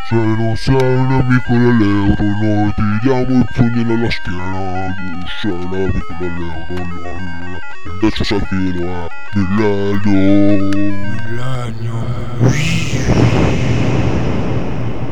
Se non sei un amico dell'euro, noi ti diamo i pugni nella schiena. Tu sei un amico dell'euro, invece sai chi lo è, Millennium.